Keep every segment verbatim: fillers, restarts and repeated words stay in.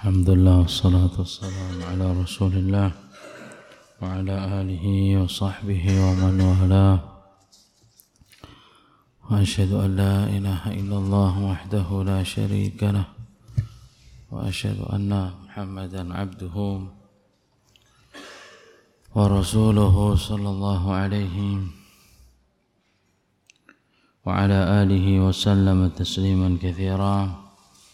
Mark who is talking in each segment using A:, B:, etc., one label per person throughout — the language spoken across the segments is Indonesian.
A: Alhamdulillah wassalatu wassalamu ala Rasulillah wa ala alihi wa sahbihi wa man walah. Wa asyhadu an la ilaha illallah wahdahu la syarika lah wa asyhadu anna Muhammadan abduhu wa rasuluhu sallallahu alaihi wa ala alihi wa sallama tasliman katsira.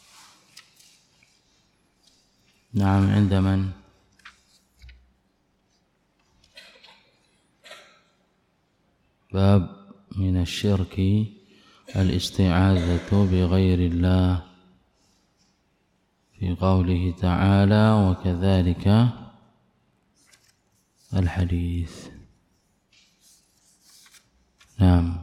A: نعم عند من؟ باب من الشرك الاستعاذة بغير الله في قوله تعالى وكذلك الحديث. نعم.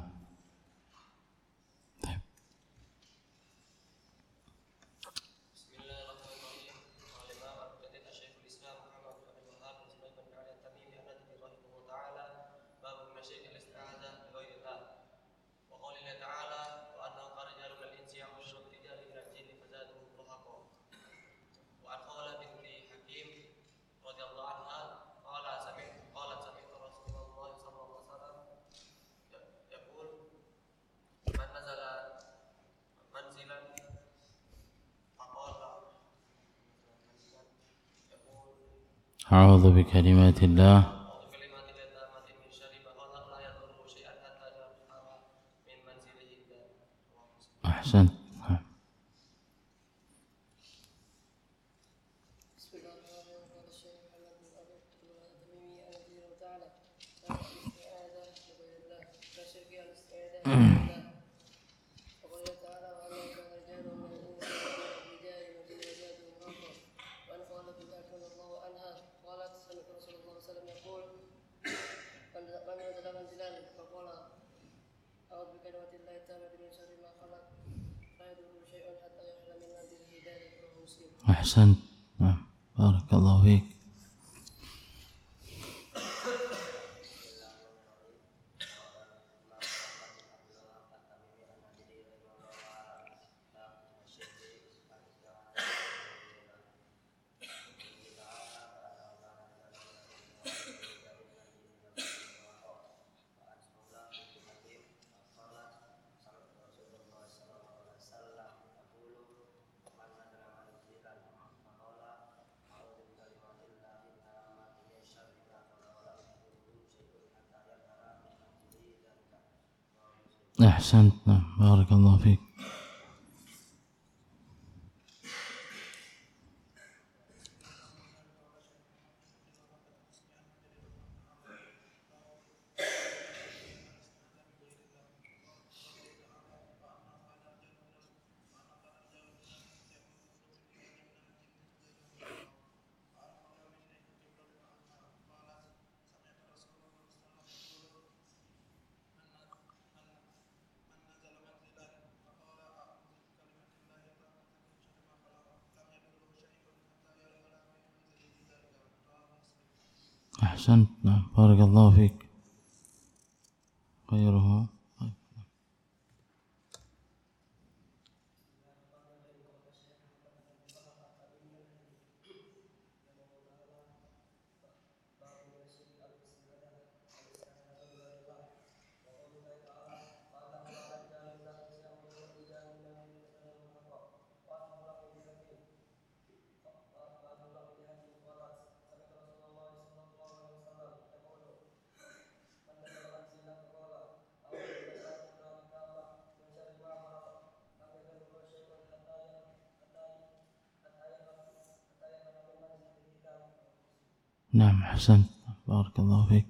A: أعوذ بكلمات الله أحسنت. أحسنت. بارك الله فيك. أحسنت. بارك الله فيك. أحسنت. بارك الله فيك. غيره. نعم أحسنت. بارك الله فيك.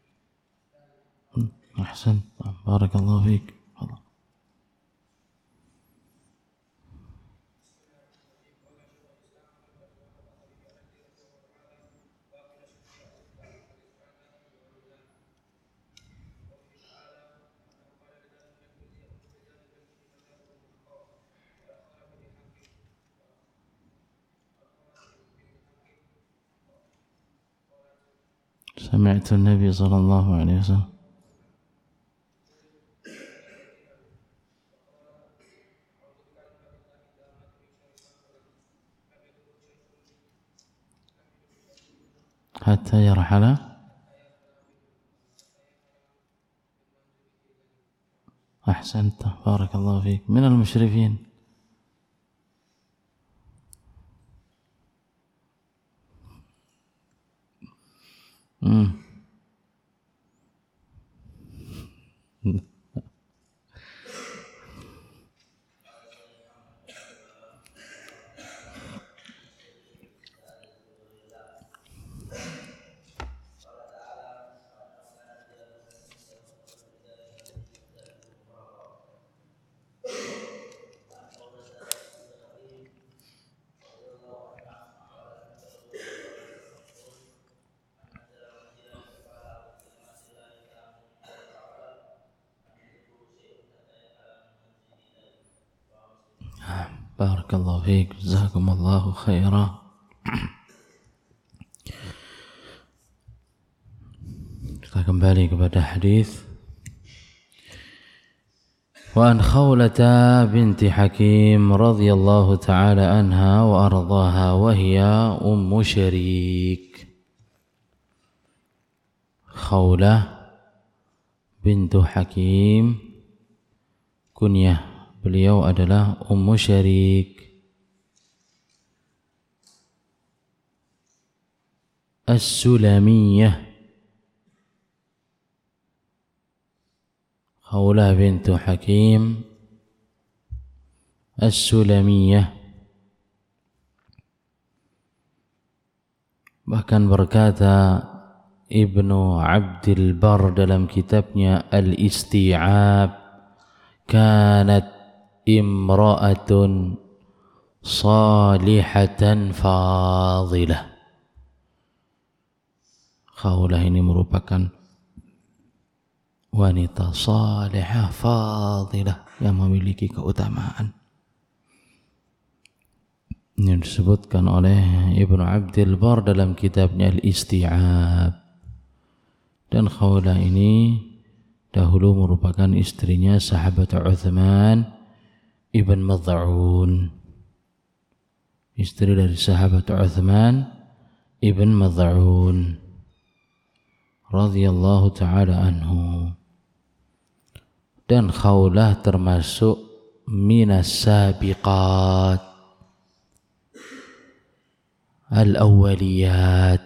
A: أحسنت. بارك الله فيك. سمعت النبي صلى الله عليه وسلم حتى يرحل أحسنت بارك الله فيك من المشرفين مم. Barakallahu fiik, jazakumullahu khairan. Kita kembali kepada hadis. Wa an Khawlata binti Hakim radhiyallahu ta'ala anha wa ardhaha wa hiya ummu Syarik. Khawlah bintu Hakim, kunyah beliau adalah Ummu Syarik As-Sulamiyah. Khawlah bintu Hakim As-Sulamiyah. Bahkan berkata Ibnu Abdul Bar dalam kitabnya Al-Isti'ab, kanat imra'atun salihatan fadilah. Khawlah ini merupakan wanita salihah fadilah yang memiliki keutamaan. Ini disebutkan oleh Ibnu Abdul Bar dalam kitabnya Al-Isti'ab. Dan Khawlah ini dahulu merupakan istrinya sahabat Uthman ibn Mad'un, istri dari sahabat Uthman ibn Mad'un radhiyallahu ta'ala anhu. Dan Khawlah termasuk minas sabiqat al-awwaliyat,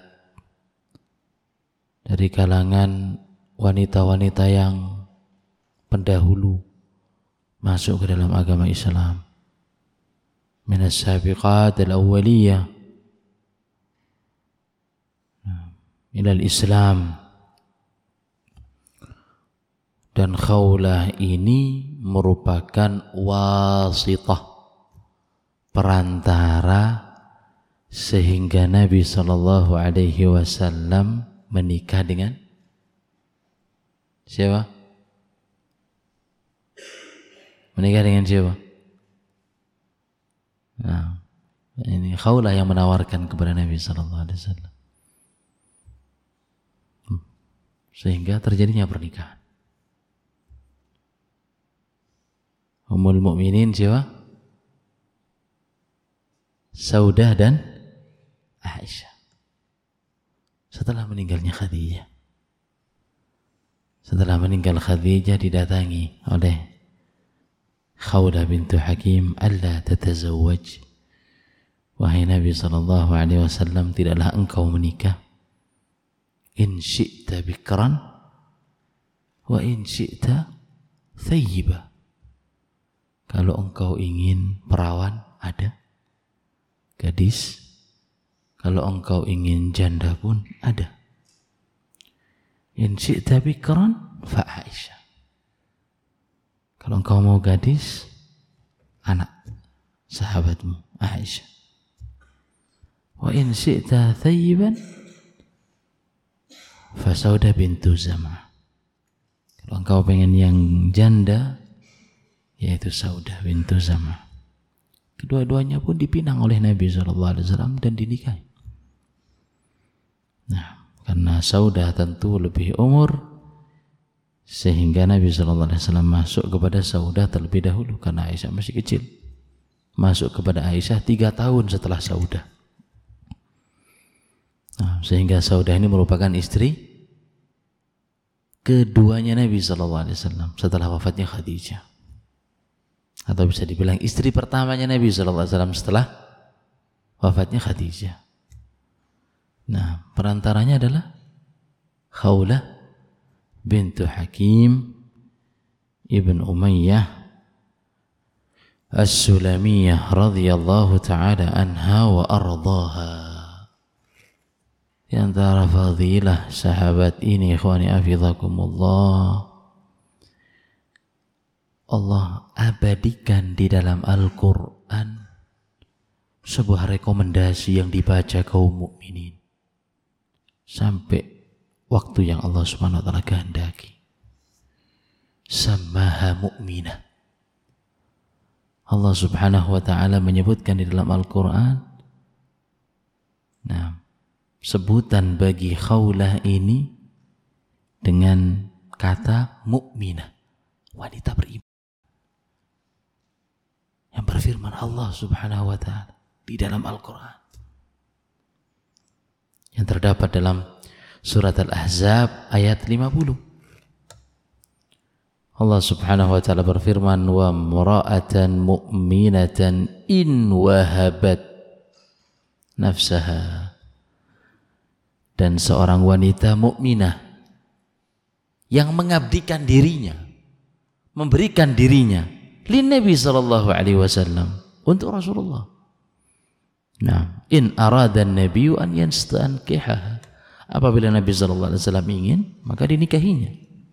A: dari kalangan wanita-wanita yang pendahulu masuk ke dalam agama Islam. Minas sabiqat al-awwaliyah ilal Islam. Dan Khawlah ini merupakan wasitah, perantara sehingga Nabi sallallahu alaihi wasallam menikah dengan siapa? Menikah dengan siapa? Nah, ini Khawlah yang menawarkan kepada Nabi sallallahu alaihi wasallam, sehingga terjadinya pernikahan. Ummul Mukminin siapa? Saudah dan Aisyah. Setelah meninggalnya Khadijah, setelah meninggal Khadijah didatangi oleh Khawlah bintu Hakim, alla tatazawwaj, wahai Nabi sallallahu alaihi wasallam, tidaklah engkau menikah, in syi'ta bikran wa in syi'ta thayyiba. Kalau engkau ingin perawan, ada gadis. Kalau engkau ingin janda pun ada. In syi'ta bikran fa Aisyah. Kalau engkau mau gadis, anak sahabatmu Aisyah. Wa in syi'ta thayyiban fa Saudah bintu Zam'ah. Kalau engkau pengen yang janda, yaitu Saudah bintu Zam'ah. Kedua-duanya pun dipinang oleh Nabi shallallahu alaihi wasallam dan dinikahi. Nah, Karena Saudah tentu lebih umur, sehingga Nabi shallallahu alaihi wasallam masuk kepada Saudah terlebih dahulu karena Aisyah masih kecil. Masuk kepada Aisyah tiga tahun setelah Saudah. Nah, sehingga Saudah ini merupakan istri keduanya Nabi shallallahu alaihi wasallam setelah wafatnya Khadijah. Atau bisa dibilang istri pertamanya Nabi shallallahu alaihi wasallam setelah wafatnya Khadijah. Nah, perantaranya adalah Khawlah bintu Hakim ibn Umayyah As-Sulamiyah radhiyallahu ta'ala anha wa ardaha. Di antara fadilah sahabat ini, ikhwani afizakumullah, Allah abadikan di dalam Al-Quran sebuah rekomendasi yang dibaca kaum mukminin sampai waktu yang Allah subhanahu wa ta'ala kehendaki. Samaha mu'minah. Allah subhanahu wa ta'ala menyebutkan di dalam Al-Quran, nah, sebutan bagi Khawlah ini dengan kata mukminah, wanita beriman. Yang berfirman Allah subhanahu wa ta'ala di dalam Al-Quran, yang terdapat dalam surat Al-Ahzab ayat lima puluh. Allah subhanahu wa ta'ala berfirman, wa mura'atan mu'minatan in wahabat nafsaha. Dan seorang wanita mukminah yang mengabdikan dirinya, memberikan dirinya lin Nabi sallallahu alaihi wasallam, untuk Rasulullah. Nah, in aradan nabiyyu an yanstankihaha. Apabila Nabi sallallahu alaihi wasallam ingin, maka dinikahinya.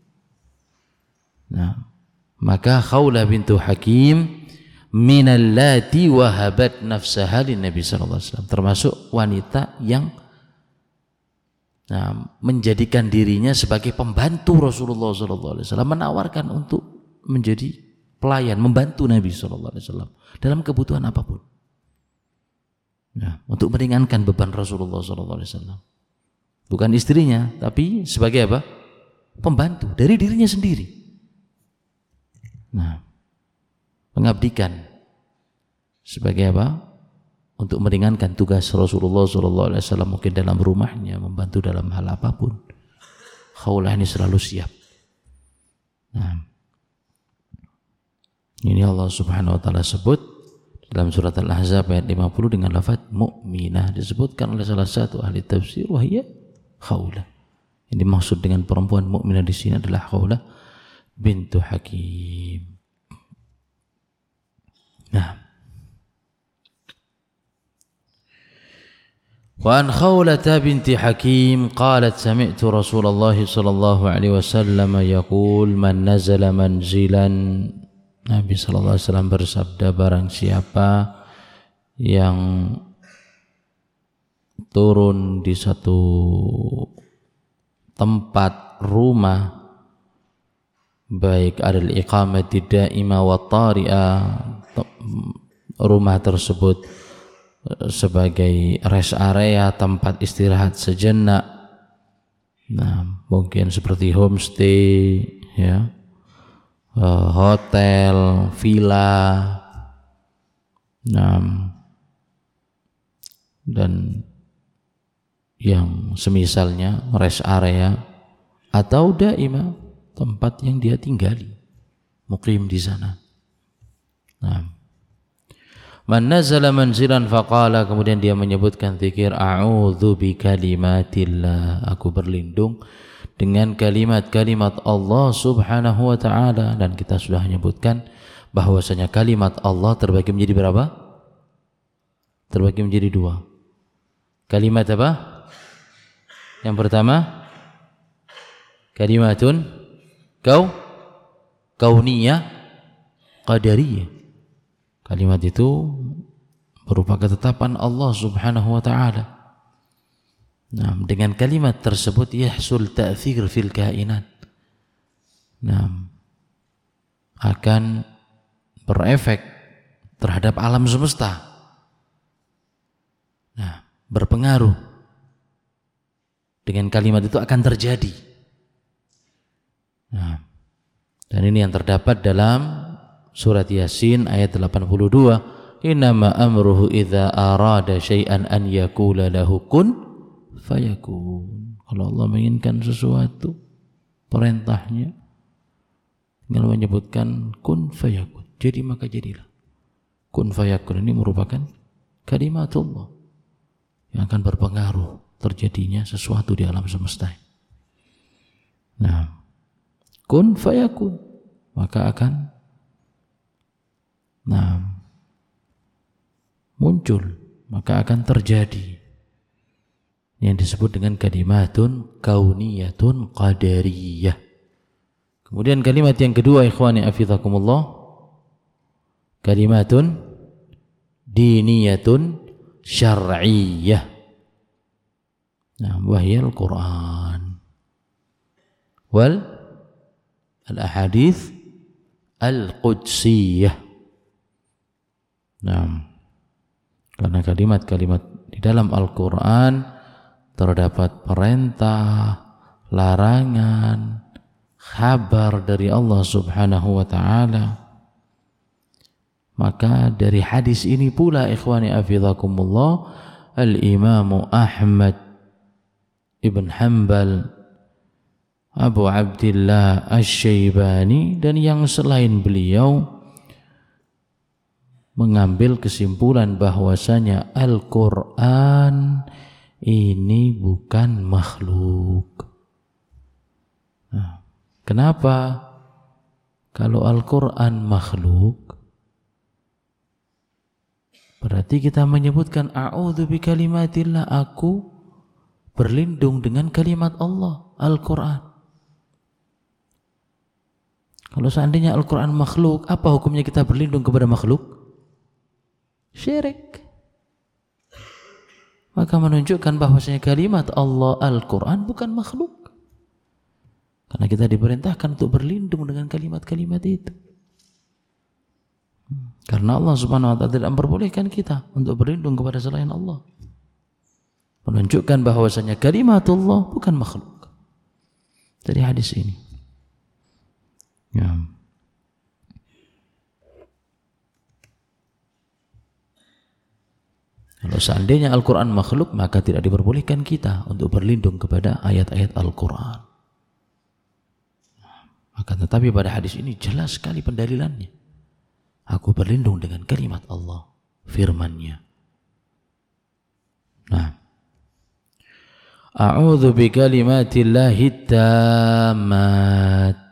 A: Nah, maka Khawlah bintu Hakim minallati wahabat nafsaha lin Nabi sallallahu alaihi wasallam, termasuk wanita yang nah, menjadikan dirinya sebagai pembantu Rasulullah sallallahu alaihi wasallam, menawarkan untuk menjadi pelayan, membantu Nabi sallallahu alaihi wasallam dalam kebutuhan apapun. Nah, untuk meringankan beban Rasulullah sallallahu alaihi wasallam. Bukan istrinya, tapi sebagai apa? Pembantu dari dirinya sendiri. Nah, mengabdikan sebagai apa? Untuk meringankan tugas Rasulullah sallallahu alaihi wasallam, mungkin dalam rumahnya, membantu dalam hal apapun. Khawlah ini selalu siap. Nah, ini Allah subhanahu wa ta'ala sebut dalam surat Al-Ahzab ayat lima puluh dengan lafaz mukminah, disebutkan oleh salah satu ahli tafsir, wahia Khawlah. Ini maksud dengan perempuan mukminah di sini adalah Khawlah bintu Hakim. Nah, wa an Khawlah binti Hakim qalat sami'tu Rasulullah sallallahu alaihi wasallam yaqul man nazala manzilan. Nabi sallallahu alaihi wasallam bersabda, barang siapa yang turun di satu tempat rumah, baik adal iqamati daima wa tari'ah, rumah tersebut sebagai rest area, tempat istirahat sejenak, nah mungkin seperti homestay, ya, hotel, villa, nah, dan yang semisalnya, rest area, atau daima, tempat yang dia tinggali, muqim di sana. Nah, man nazala manzilan faqala, kemudian dia menyebutkan zikir, a'udzu bi kalimatillah, aku berlindung dengan kalimat-kalimat Allah subhanahu wa ta'ala. Dan kita sudah menyebutkan bahwasanya kalimat Allah terbagi menjadi berapa? Terbagi menjadi dua. Kalimat apa? Yang pertama, kalimatun kau kauniyah qadariyah. Kalimat itu berupa ketetapan Allah subhanahu wa ta'ala. Nah, dengan kalimat tersebut yahsul ta'thir fil kainat. Nah, akan berefek terhadap alam semesta. Nah, berpengaruh dengan kalimat itu akan terjadi. Nah, dan ini yang terdapat dalam surat Yasin ayat delapan puluh dua. Innama amruhu idza arada syai'an an yaqula lahu kun fayakun. Kalau Allah menginginkan sesuatu, perintahnya tinggal menyebutkan kun fayakun. Jadi maka jadilah. Kun fayakun ini merupakan kalimatullah yang akan berpengaruh terjadinya sesuatu di alam semesta. Nah, kun fayakun, maka akan nah muncul, maka akan terjadi yang disebut dengan kalimatun kauniyatun qadariyah. Kemudian kalimat yang kedua, ikhwani afizakumullah, kalimatun diniyatun syar'iyyah. Nah, wahyal Quran wal al-ahadits al-qudsiyah. Nah, karena kalimat-kalimat di dalam Al-Quran terdapat perintah, larangan, kabar dari Allah Subhanahu wa ta'ala. Maka dari hadis ini pula, ikhwani afizakumullah, Al-Imam Ahmad Ibn Hanbal, Abu Abdillah Asy-Syaibani dan yang selain beliau mengambil kesimpulan bahwasanya Al-Quran ini bukan makhluk. Nah, kenapa? Kalau Al-Quran makhluk, berarti kita menyebutkan a'udzu bikalimatillah, aku berlindung dengan kalimat Allah, Al-Quran. Kalau seandainya Al-Quran makhluk, apa hukumnya kita berlindung kepada makhluk? Syirik. Maka menunjukkan bahwasanya kalimat Allah Al-Quran bukan makhluk. Karena kita diperintahkan untuk berlindung dengan kalimat-kalimat itu. Karena Allah Subhanahu wa ta'ala tidak memperbolehkan kita untuk berlindung kepada selain Allah. Menunjukkan bahwasanya kalimat Allah bukan makhluk. Dari hadis ini. Ya. Kalau seandainya Al-Quran makhluk, maka tidak diperbolehkan kita untuk berlindung kepada ayat-ayat Al-Quran. Maka tetapi pada hadis ini jelas sekali pendalilannya. Aku berlindung dengan kalimat Allah, firman-Nya. Nah, a'udzu bikalimatillahi tammat.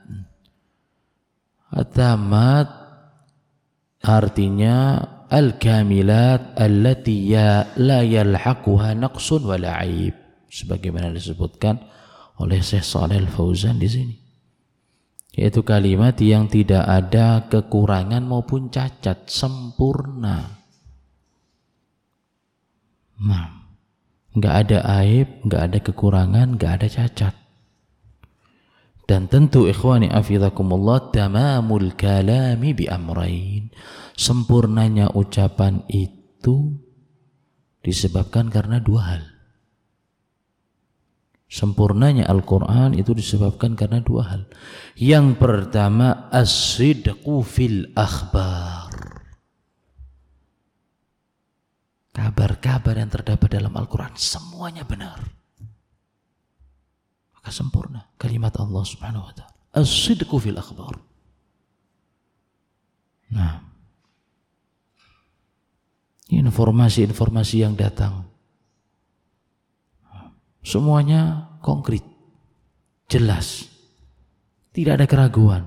A: At-tammat artinya al-kamilat allati ya la yalhaquha naqsun wala aib, sebagaimana disebutkan oleh Syekh Shalih Al-Fauzan di sini, yaitu kalimat yang tidak ada kekurangan maupun cacat, sempurna. Nah, enggak ada aib, enggak ada kekurangan, enggak ada cacat. Dan tentu ikhwani afizakumullah, tamamul kalami bi amrain, sempurnanya ucapan itu disebabkan karena dua hal. Sempurnanya Al-Quran itu disebabkan karena dua hal. Yang pertama, as-sidqu fil akhbar. Kabar-kabar yang terdapat dalam Al-Quran semuanya benar. Maka sempurna kalimat Allah Subhanahu wa ta'ala. As-sidqu fil akhbar. Nah, informasi-informasi yang datang semuanya konkret, jelas, tidak ada keraguan.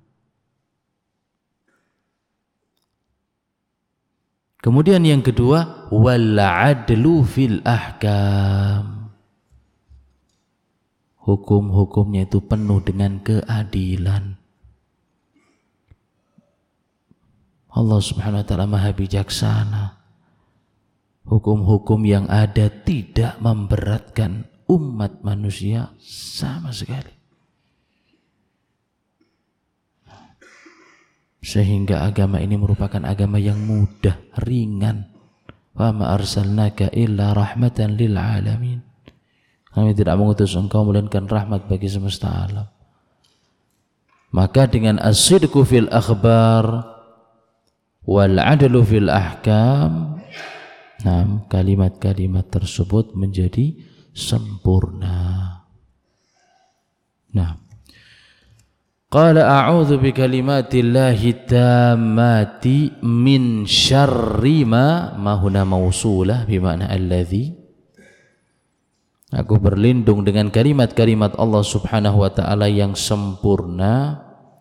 A: Kemudian yang kedua, wal adlu fil ahkam. Hukum-hukumnya itu penuh dengan keadilan. Allah Subhanahu wa ta'ala Maha bijaksana. Hukum-hukum yang ada tidak memberatkan umat manusia sama sekali. Sehingga agama ini merupakan agama yang mudah, ringan. Wa ma arsalnaka illa rahmatan lil alamin. Kami tidak mengutus engkau melainkan rahmat bagi semesta alam. Maka dengan as-sidqu fil akhbar wal adlu fil ahkam, nah, kalimat-kalimat tersebut menjadi sempurna. Nah, qala a'udzu bi kalimatillahi tammati min syarri ma ma huna mausulah bimana alladzi. Aku berlindung dengan kalimat-kalimat Allah Subhanahu wa taala yang sempurna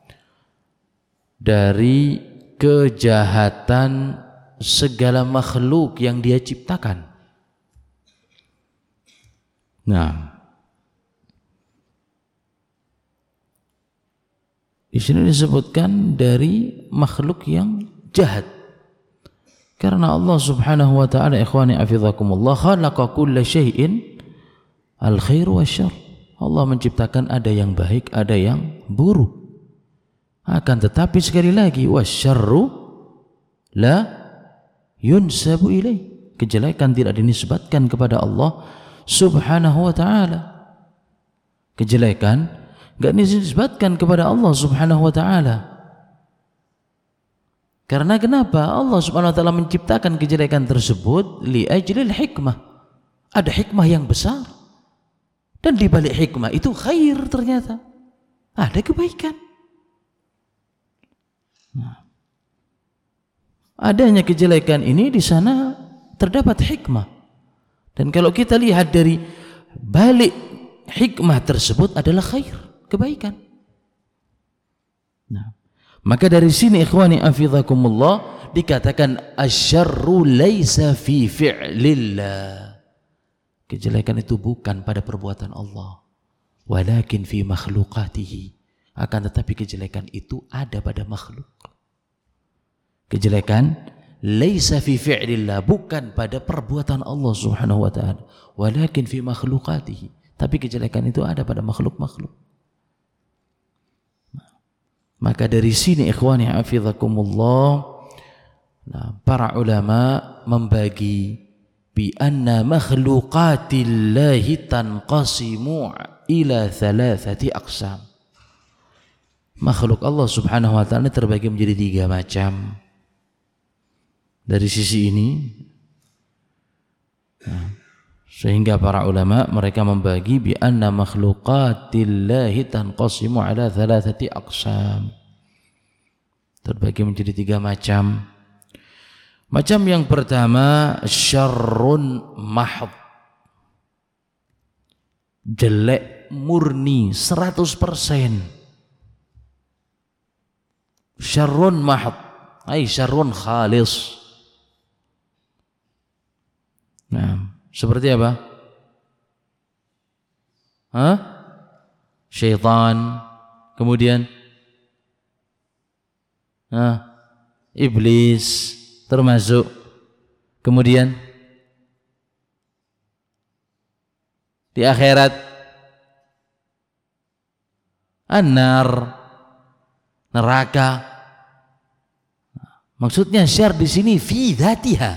A: dari kejahatan segala makhluk yang Dia ciptakan. Nah, di sini disebutkan dari makhluk yang jahat. Karena Allah Subhanahu wa taala, ikhwani afizakumullah, khalaqa kulla syai'in al-khair wa syarr. Allah menciptakan ada yang baik, ada yang buruk. Akan tetapi sekali lagi, wasyarru la yunsabu ilaih. Kejelekan tidak dinisbatkan kepada Allah Subhanahu wa taala. Kejelekan enggak dinisbatkan kepada Allah Subhanahu wa taala. Karena kenapa? Allah Subhanahu wa taala menciptakan kejelekan tersebut li ajlil hikmah. Ada hikmah yang besar. Dan di balik hikmah itu khair, ternyata ada kebaikan. Nah, adanya kejelekan ini di sana terdapat hikmah. Dan kalau kita lihat dari balik hikmah tersebut adalah khair, kebaikan. Nah, maka dari sini ikhwani afizakumullah dikatakan asyarru laisa fi fi'lillah. Kejelekan itu bukan pada perbuatan Allah, walakin fi makhluqatihi. Akan tetapi kejelekan itu ada pada makhluk. Kejelekan laisa fi fi'lillah, bukan pada perbuatan Allah Subhanahu wa taala, walakin fi makhluqatihi. Tapi kejelekan itu ada pada makhluk-makhluk. Maka dari sini ikhwani hafizakumullah, nah, para ulama membagi bi anna makhluqatillahi tanqasimu ila thalathati aqsam. Makhluk Allah Subhanahu wa taala terbagi menjadi tiga macam. Dari sisi ini, nah, sehingga para ulama mereka membagi bi anna makhluqatillahi tanqasimu ala thalathati aqsam. Terbagi menjadi tiga macam. Macam yang pertama, syarrun mahd, jelek murni seratus persen. Syarrun mahd, ay syarrun khalis. Nah, seperti apa? Hah? Syaitan, kemudian Hah? Iblis termasuk, kemudian di akhirat an-nar, neraka. Maksudnya syar di sini fi dzatiha,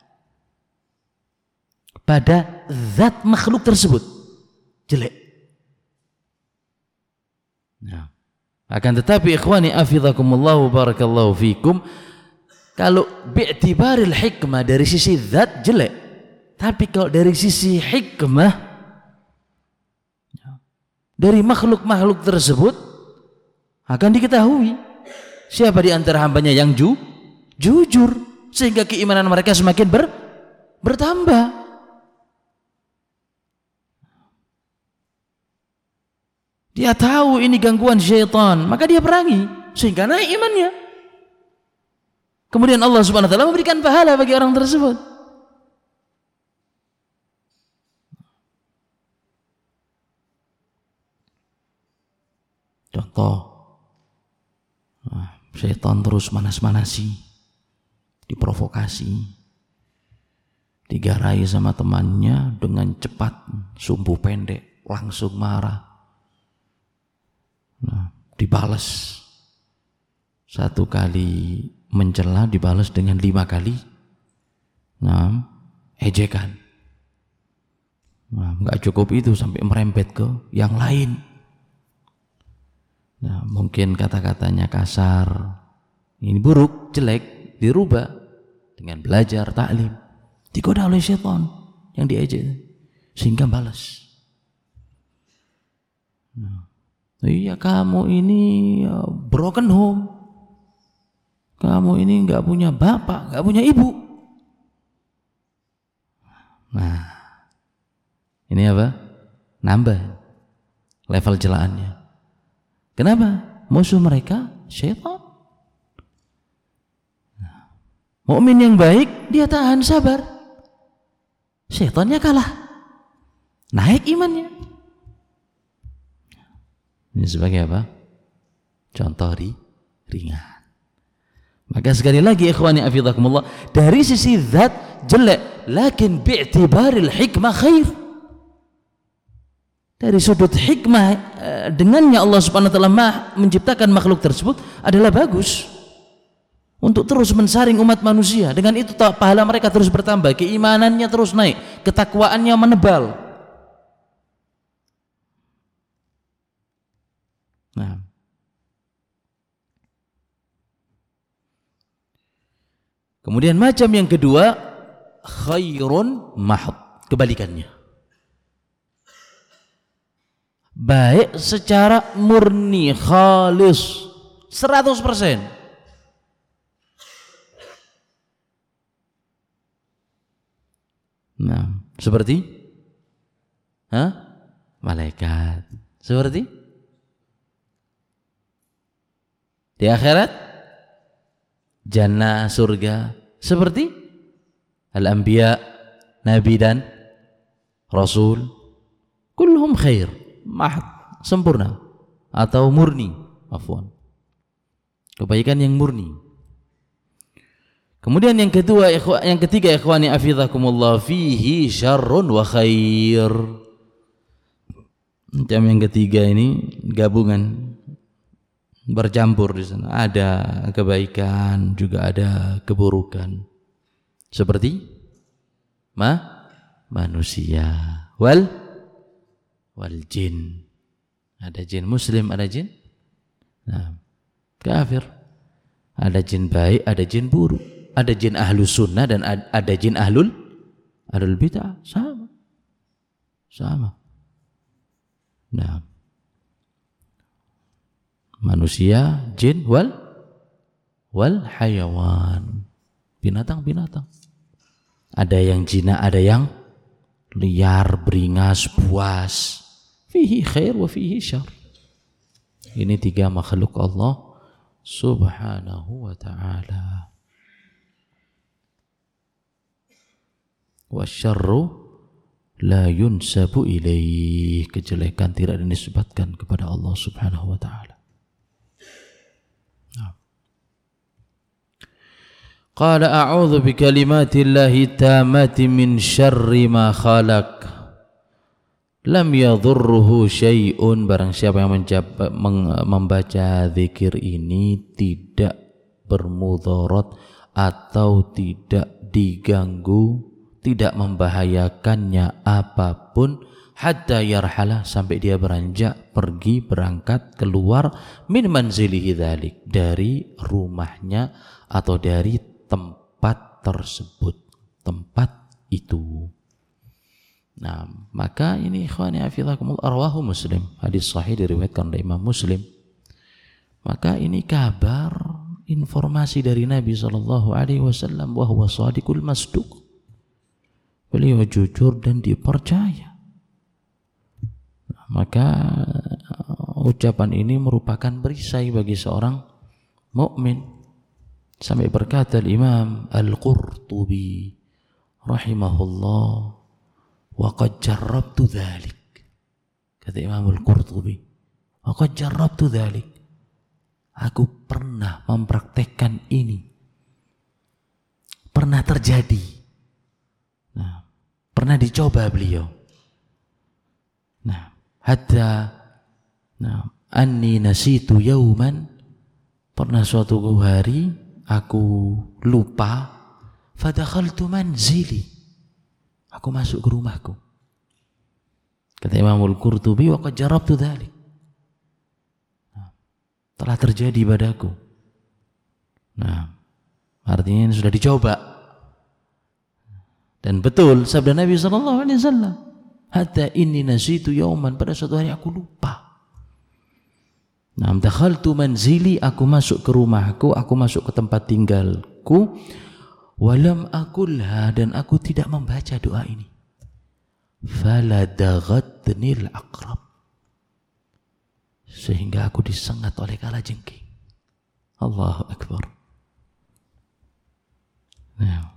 A: pada zat makhluk tersebut jelek. Nah, akan tetapi ikhwani afizakumullah barakallahu fikum, kalau bi'tibaril hikmah dari sisi zat jelek, tapi kalau dari sisi hikmah dari makhluk-makhluk tersebut akan diketahui siapa di antara hambanya yang ju, jujur, sehingga keimanan mereka semakin ber, bertambah. Dia tahu ini gangguan syaitan, maka dia perangi sehingga naik imannya. Kemudian Allah Subhanahu wa taala memberikan pahala bagi orang tersebut. Contoh, syaitan terus manas-manasi, diprovokasi, digarai sama temannya dengan cepat, sumbu pendek, langsung marah. Nah, dibalas satu kali mencela, dibalas dengan lima kali nah, ejekan. Nah, nggak cukup itu, sampai merembet ke yang lain. Nah, mungkin kata-katanya kasar, ini buruk, jelek, dirubah dengan belajar, taklim. Digoda oleh syaitan yang diejek, sehingga balas. Nah, iya kamu ini broken home, kamu ini nggak punya bapak, nggak punya ibu. Nah, ini apa? Nambah level celaannya. Kenapa? Musuh mereka syaitan. Nah, mukmin yang baik dia tahan, sabar. Syaitannya kalah, naik imannya. Ini sebagai apa? Contoh ri, ringan. Maka sekali lagi ikhwani afidakumullah, dari sisi zat jelek, lakin bi'tibaril hikmah khair. Dari sudut hikmah, dengannya Allah Subhanahu wa taala menciptakan makhluk tersebut adalah bagus untuk terus mensaring umat manusia. Dengan itu pahala mereka terus bertambah, keimanannya terus naik, ketakwaannya menebal. Nah, kemudian macam yang kedua, khairun mahd, kebalikannya. Baik secara murni, khalis, seratus persen. Nah, seperti Hah? Malaikat. Seperti di akhirat jannah, surga. Seperti al-anbiya, nabi dan rasul. Kulluhum khair, mahd, sempurna atau murni, afwan, kebaikan yang murni. Kemudian yang kedua, yang ketiga, ikhwani afizakumullah, fihi syarrun wa khair. Macam yang ketiga ini gabungan, bercampur di sana. Ada kebaikan juga ada keburukan. Seperti ma manusia wal wal jin. Ada jin muslim, ada jin nah, kafir. Ada jin baik, ada jin buruk. Ada jin ahlus sunnah dan ada jin ahlul ahlul bid'ah. Sama. Sama. Nah, manusia, jin, wal wal hayawan, binatang-binatang. Ada yang jinak, ada yang liar, beringas, buas. Fihi khair wa fihi syar. Ini tiga makhluk Allah Subhanahu wa ta'ala. Wa syarru la yunsabu ilaih. Kejelekan tidak dinisbatkan kepada Allah Subhanahu wa ta'ala. Qala a'udzu bikalimatillahi tammati min syarri ma khalaq. Lam yadhurruhu syai'un. Barang siapa yang menjaba, membaca zikir ini tidak bermudarat atau tidak diganggu, tidak membahayakannya apapun, hatta yarhala, sampai dia beranjak pergi, berangkat, keluar, min manzilihi dzalik, dari rumahnya atau dari tempat tersebut, tempat itu. Nah, maka ini ikhwani hafizakumullah, arwahu Muslim, hadis sahih diriwayatkan oleh Imam Muslim. Maka ini kabar, informasi dari Nabi sallallahu alaihi wasallam, wa huwa shadiqul masduq. Beliau jujur dan dipercaya. Nah, maka ucapan ini merupakan perisai bagi seorang mukmin. Sampai berkata Imam Al-Qurtubi rahimahullah, wa qad jarrabtu dzalik. Kata Imam Al-Qurtubi, wa qad jarrabtu dzalik. Aku pernah mempraktekkan ini. Pernah terjadi. Nah, pernah dicoba beliau. Nah, hatta nah, anni nasitu yauman, pernah suatu hari aku lupa, fadakhaltu manzili, aku masuk ke rumahku. Kata Imamul Qurtubi, wa qad jarabtu dzalik. Telah terjadi padaku. Nah, artinya sudah dicoba. Dan betul sabda Nabi sallallahu alaihi wasallam, hatta inni nasitu yauman, pada suatu hari aku lupa. Nah, dakhaltu manzili, aku masuk ke rumahku, aku masuk ke tempat tinggalku, walam akulha, dan aku tidak membaca doa ini. Fala daghatnil aqrab, sehingga aku disengat oleh kalajengking. Allahu akbar. Nah,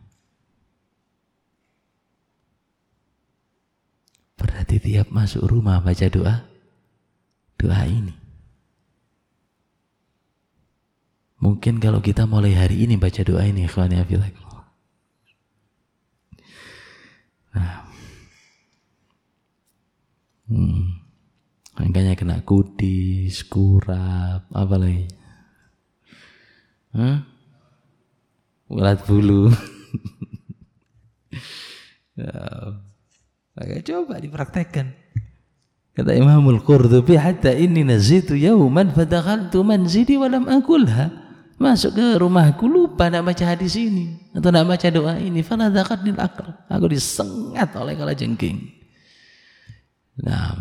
A: berarti tiap masuk rumah baca doa doa ini. Mungkin kalau kita mulai hari ini baca doa ini, ikhwani fillah. Nah, hmm. makanya kena kudis, kurap, apa lagi? Hah? Ulat bulu. Ya, maka coba dipraktekkan. Kata Imamul Qurtubi, hatta inni nazitu yauman fadakhaltu manzili walam akulha. Masuk ke rumahku lupa nak baca hadis ini atau nak baca doa ini, fala daghatnil aqrab, aku disengat oleh kalajengking. Nah,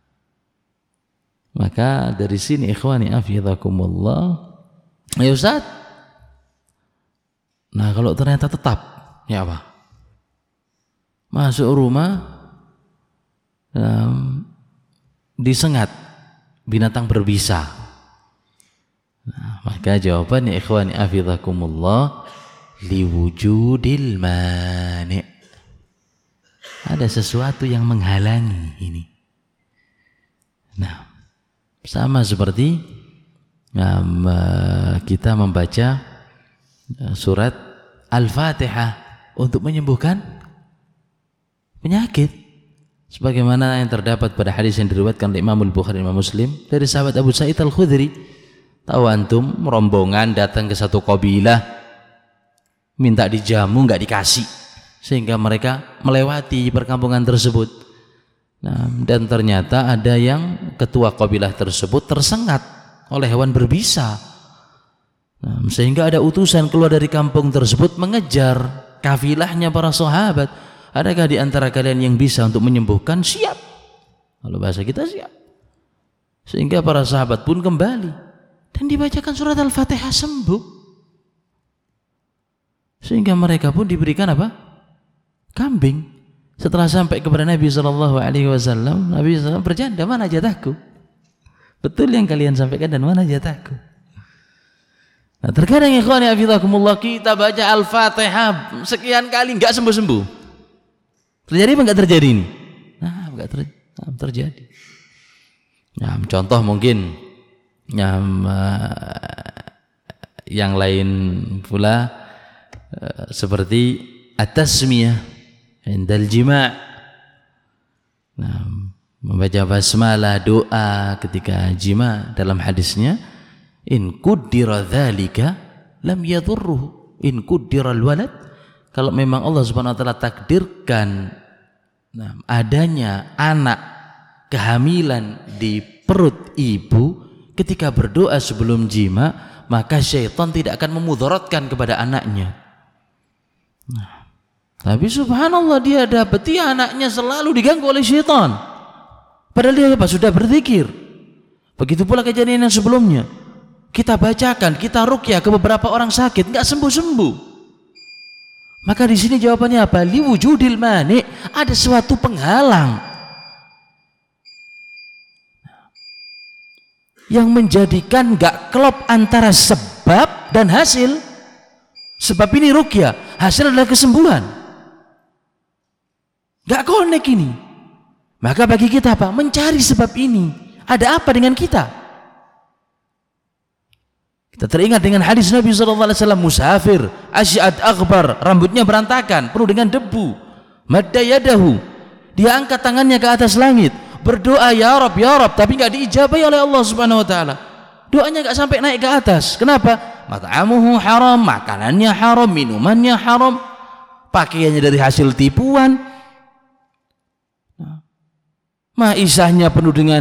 A: maka dari sini ikhwani afidakumullah, ayo Ustaz. Nah, kalau ternyata tetap, ya apa? Masuk rumah um, disengat binatang berbisa. Nah, maka jawabannya ikhwani afidakumullah, liwujudil mani'. Ada sesuatu yang menghalangi ini. Nah, sama seperti um, kita membaca surat Al-Fatihah untuk menyembuhkan penyakit, sebagaimana yang terdapat pada hadis yang diriwayatkan oleh Imam Al-Bukhari dan Imam Muslim dari sahabat Abu Sa'id Al-Khudri. Tahu antum, rombongan datang ke satu kabilah minta dijamu, nggak dikasih, sehingga mereka melewati perkampungan tersebut. Nah, dan ternyata ada yang ketua kabilah tersebut tersengat oleh hewan berbisa. Nah, sehingga ada utusan keluar dari kampung tersebut mengejar kafilahnya para sahabat. Adakah di antara kalian yang bisa untuk menyembuhkan? Siap. Kalau bahasa kita siap. Sehingga para sahabat pun kembali dan dibacakan surat Al-Fatihah, sembuh. Sehingga mereka pun diberikan apa? Kambing. Setelah sampai kepada Nabi shallallahu alaihi wasallam, Nabi shallallahu alaihi wasallam bercanda, mana jatahku? Betul yang kalian sampaikan dan mana jatahku? Nah, terkadang ikhwani hafizakumullah, kita baca Al-Fatihah sekian kali nggak sembuh-sembuh. Terjadi apa nggak terjadi ini? Nah, nggak ter nah, terjadi. Nah, contoh mungkin yang, uh, yang lain pula uh, seperti at-tasmiyah indal jima'. Nah, membaca basmalah, doa ketika jima', dalam hadisnya in kuddira dzalika lam yadurruhu, in kuddira al-walad, kalau memang Allah Subhanahu wa taala takdirkan nah, adanya anak kehamilan di perut ibu, ketika berdoa sebelum jima, maka syaitan tidak akan memudaratkan kepada anaknya. Nah, tapi subhanallah, dia dapati anaknya selalu diganggu oleh syaitan, padahal dia apa? Sudah berzikir. Begitu pula kejadian yang sebelumnya, kita bacakan, kita ruqyah ke beberapa orang sakit, nggak sembuh-sembuh. Maka di sini jawabannya apa? Liwujudil mani', ada suatu penghalang yang menjadikan gak klop antara sebab dan hasil. Sebab ini ruqyah, hasil adalah kesembuhan. Gak connect ini. Maka bagi kita apa? Mencari sebab ini. Ada apa dengan kita? Kita teringat dengan hadis Nabi shallallahu alaihi wasallam, musafir, asy'ad aghbar, rambutnya berantakan, penuh dengan debu, madda yadahu, dia angkat tangannya ke atas langit, berdoa ya Rabb ya Rabb, tapi nggak diijabai oleh Allah Subhanahu wa taala. Doanya nggak sampai naik ke atas. Kenapa? Mat'amuhu haram, makanannya haram, minumannya haram, pakaiannya dari hasil tipuan. Nah, maisahnya penuh dengan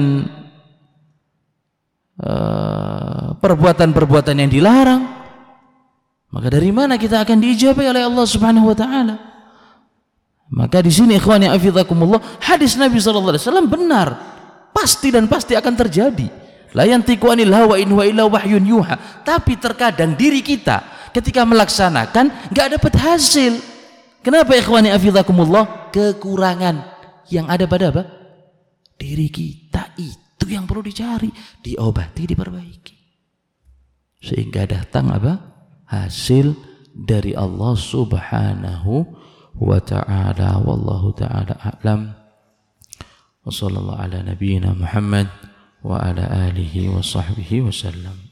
A: uh, perbuatan-perbuatan yang dilarang, maka dari mana kita akan diijabai oleh Allah Subhanahu wa taala? Maka di sini ikhwani afizakumullah, hadis Nabi sallallahu alaihi wasallam benar, pasti dan pasti akan terjadi. La yantiqu anil hawa in huwa illa wahyun yuha. Tapi terkadang diri kita ketika melaksanakan enggak dapat hasil. Kenapa ikhwani afizakumullah? Kekurangan yang ada pada apa? Diri kita, itu yang perlu dicari, diobati, diperbaiki. Sehingga datang apa? Hasil dari Allah Subhanahu wa ta'ala. Wallahu ta'ala a'lam. Wa sallallahu ala nabiyyina Muhammad wa ala alihi wa sahbihi wa sallam.